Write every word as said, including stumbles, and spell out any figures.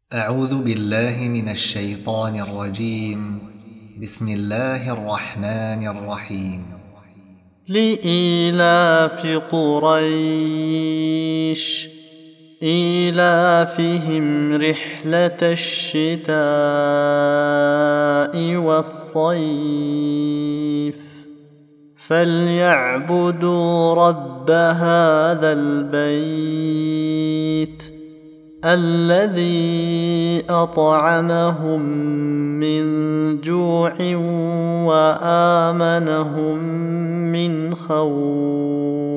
أعوذ بالله من الشيطان الرجيم. بسم الله الرحمن الرحيم. لإيلاف قريش إيلافهم رحلة الشتاء والصيف فليعبدوا رب هذا البيت الذي أطعمهم من جوع وآمنهم من خوف.